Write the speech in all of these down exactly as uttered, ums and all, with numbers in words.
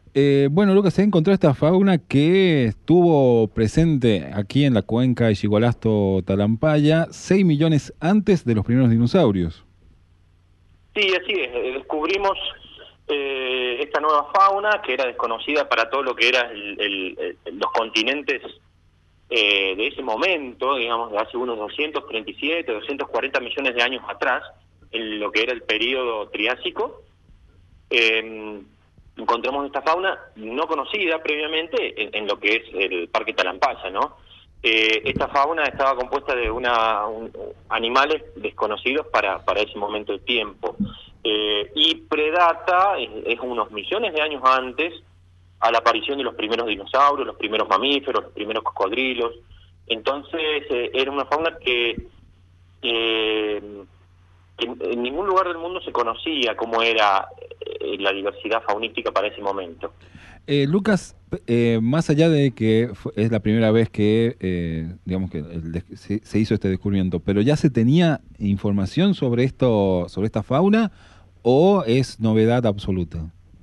Eh, bueno, Lucas, se ha encontrado esta fauna que estuvo presente aquí en la cuenca de Chigualasto-Talampaya seis millones antes de los primeros dinosaurios. Sí, así es. eh, Descubrimos eh, esta nueva fauna que era desconocida para todo lo que eran los continentes eh, de ese momento, digamos, de hace unos doscientos treinta y siete, doscientos cuarenta millones de años atrás, en lo que era el período Triásico. Eh, Encontramos esta fauna no conocida previamente en, en lo que es el Parque Talampaya, ¿no? Eh, esta fauna estaba compuesta de una un- animales desconocidos para, para ese momento de tiempo. Eh, y predata, es, es unos millones de años antes, a la aparición de los primeros dinosaurios, los primeros mamíferos, los primeros cocodrilos. Entonces, eh, era una fauna que, eh, que en ningún lugar del mundo se conocía cómo era eh, la diversidad faunística para ese momento. Eh, Lucas, eh, más allá de que fu- es la primera vez que, eh, digamos que el des- se, se hizo este descubrimiento, pero ya se tenía información sobre esto, sobre esta fauna, o es novedad absoluta.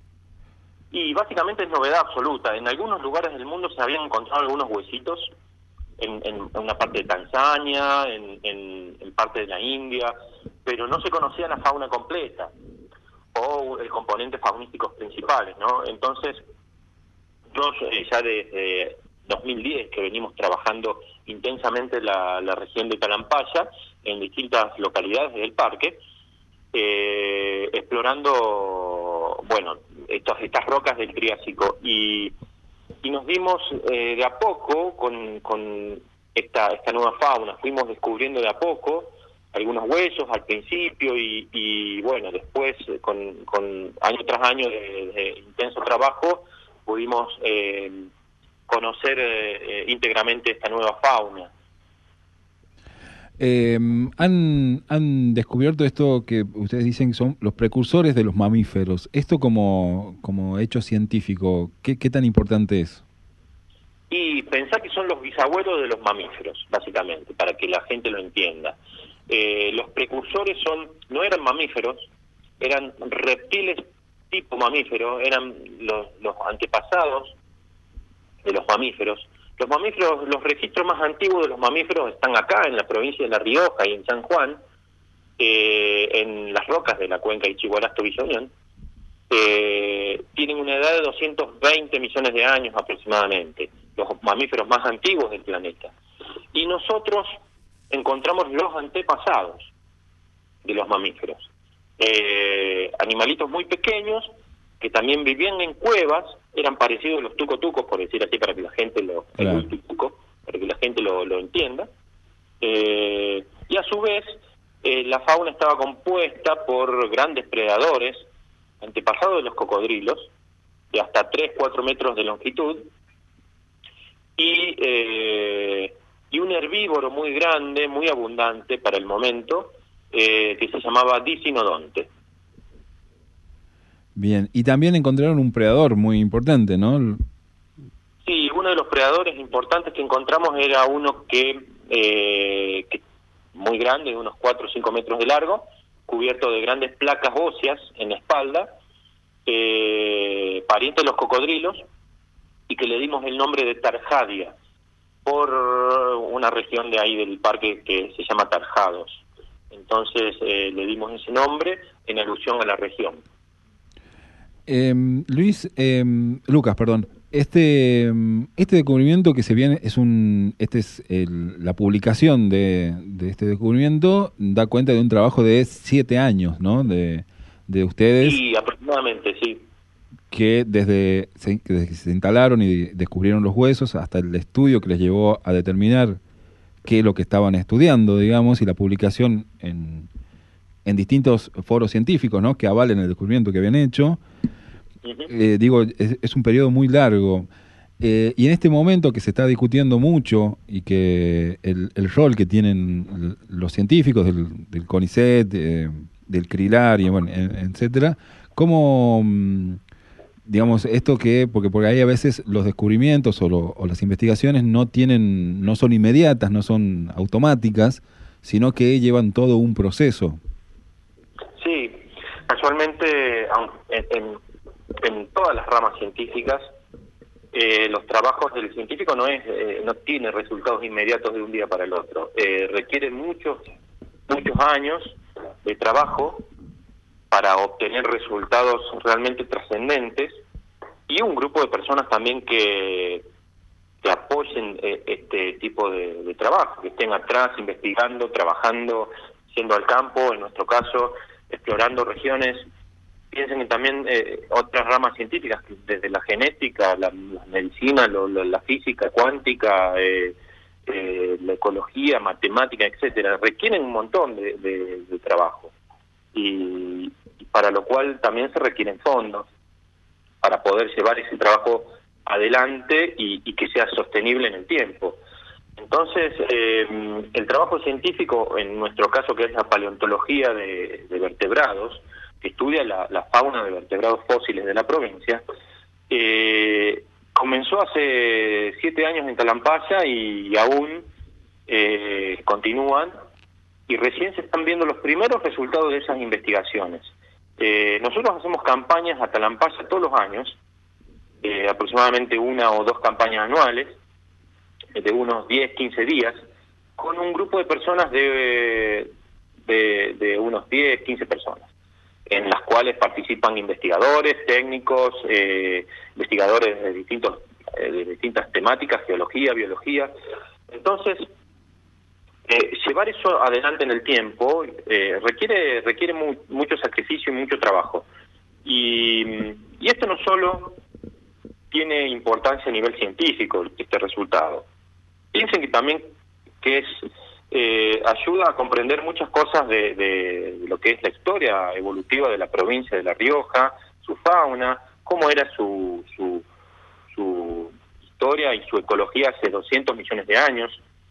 Y básicamente es novedad absoluta. En algunos lugares del mundo se habían encontrado algunos huesitos, en, en una parte de Tanzania, en, en, en parte de la India, pero no se conocía la fauna completa o el componentes faunísticos principales, ¿no? Entonces, yo eh, ya desde dos mil diez que venimos trabajando intensamente la, la región de Talampaya, en distintas localidades del parque, eh, explorando, bueno, estas, estas rocas del Triásico, y, y nos dimos eh, de a poco con, con esta, esta nueva fauna, fuimos descubriendo de a poco algunos huesos al principio y, y bueno, después eh, con, con año tras año de, de intenso trabajo pudimos eh, conocer eh, eh, íntegramente esta nueva fauna. Eh, han, han descubierto esto que ustedes dicen que son los precursores de los mamíferos. Esto como, como hecho científico, ¿qué, qué tan importante es? Y pensar que son los bisabuelos de los mamíferos, básicamente, para que la gente lo entienda. Eh, los precursores son no eran mamíferos, eran reptiles tipo mamífero, eran los, los antepasados de los mamíferos. Los mamíferos, los registros más antiguos de los mamíferos están acá, en la provincia de La Rioja y en San Juan, eh, en las rocas de la cuenca de Chigualasto-Bisoñón. Eh, tienen una edad de doscientos veinte millones de años aproximadamente, los mamíferos más antiguos del planeta. Y nosotros encontramos los antepasados de los mamíferos. Eh, animalitos muy pequeños que también vivían en cuevas, eran parecidos a los tuco-tucos, por decir así, para que la gente lo, el Claro. ultituco, para que la gente lo, lo entienda. Eh, y a su vez, eh, la fauna estaba compuesta por grandes predadores, antepasados de los cocodrilos, de hasta tres cuatro metros de longitud, y, eh, y un herbívoro muy grande, muy abundante para el momento, eh, que se llamaba Dicinodonte. Bien, y también encontraron un predador muy importante, ¿no? Sí, uno de los predadores importantes que encontramos era uno que, eh, que muy grande, de unos cuatro o cinco metros de largo, cubierto de grandes placas óseas en la espalda, eh, pariente de los cocodrilos, y que le dimos el nombre de Tarjadia, por una región de ahí del parque que se llama Tarjados. Entonces eh, le dimos ese nombre en alusión a la región. Em, Luis, em, Lucas, perdón. Este, em, este descubrimiento que se viene es un, este es el- la publicación de, de este descubrimiento da cuenta de un trabajo de siete años, ¿no? De, de ustedes Y aproximadamente, sí. que desde, se- que desde que se instalaron y descubrieron los huesos hasta el estudio que les llevó a determinar qué es lo que estaban estudiando, digamos, y la publicación en, en distintos foros científicos, ¿no? Que avalen el descubrimiento que habían hecho. Ujú. Eh, digo, es, es un periodo muy largo. Eh, y en este momento que se está discutiendo mucho y que el, el rol que tienen l- los científicos del, del CONICET, eh, del CRILAR y bueno, en- etcétera, ¿cómo, mm, digamos, esto que, porque por ahí a veces los descubrimientos o, lo- o las investigaciones no tienen, no son inmediatas, no son automáticas, sino que llevan todo un proceso. Sí, casualmente, aun- en, en- en todas las ramas científicas, eh, los trabajos del científico no es eh, no tiene resultados inmediatos de un día para el otro. Eh, requiere muchos, muchos años de trabajo para obtener resultados realmente trascendentes, y un grupo de personas también que, que apoyen eh, este tipo de, de trabajo, que estén atrás investigando, trabajando, yendo al campo, en nuestro caso, explorando regiones. Piensen que también eh, otras ramas científicas, desde la genética, la, la medicina, lo, lo, la física cuántica, eh, eh, la ecología, matemática, etcétera, requieren un montón de, de, de trabajo, y, y para lo cual también se requieren fondos para poder llevar ese trabajo adelante y, y que sea sostenible en el tiempo. Entonces, eh, el trabajo científico, en nuestro caso, que es la paleontología de, de vertebrados, que estudia la, la fauna de vertebrados fósiles de la provincia, eh, comenzó hace siete años en Talampaya y, y aún eh, continúan, y recién se están viendo los primeros resultados de esas investigaciones. Eh, nosotros hacemos campañas a Talampaya todos los años, eh, aproximadamente una o dos campañas anuales, de unos diez, quince días, con un grupo de personas de, de, de unos diez, quince personas, en las cuales participan investigadores, técnicos, eh, investigadores de distintos eh, de distintas temáticas, geología, biología. Entonces, eh, llevar eso adelante en el tiempo eh, requiere requiere mu mucho sacrificio y mucho trabajo. Y, y esto no solo tiene importancia a nivel científico, este resultado. Piensen que también que es eh, ayuda a comprender muchas cosas de, de, de lo que es la historia evolutiva de la provincia de La Rioja, su fauna, cómo era su, su, su historia y su ecología hace doscientos millones de años.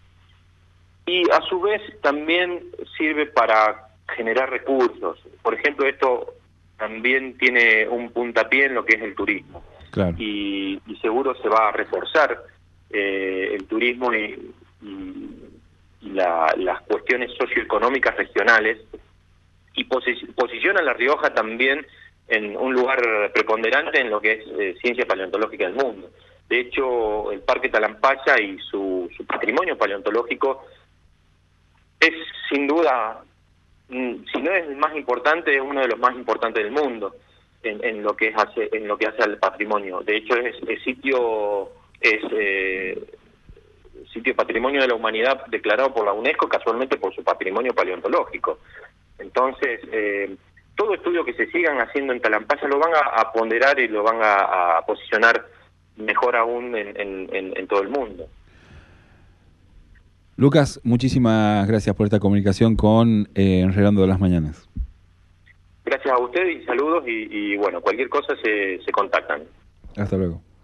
Y a su vez también sirve para generar recursos. Por ejemplo, esto también tiene un puntapié en lo que es el turismo. Claro. Y, y seguro se va a reforzar eh, el turismo y, y, y la, las cuestiones socioeconómicas regionales, y posi posiciona a La Rioja también en un lugar preponderante en lo que es eh, ciencia paleontológica del mundo. De hecho, el Parque Talampaya y su, su patrimonio paleontológico es sin duda, si no es el más importante, es uno de los más importantes del mundo en, en lo que hace en lo que hace al patrimonio. De hecho, es, es sitio es eh, sitio patrimonio de la humanidad declarado por la UNESCO, casualmente por su patrimonio paleontológico. Entonces, eh, todo estudio que se sigan haciendo en Talampaya lo van a, a ponderar y lo van a, a posicionar mejor aún en, en, en, en todo el mundo. Lucas, muchísimas gracias por esta comunicación con eh, Enredando de las Mañanas. Gracias a ustedes y saludos, y, y bueno, cualquier cosa se, se contactan. Hasta luego.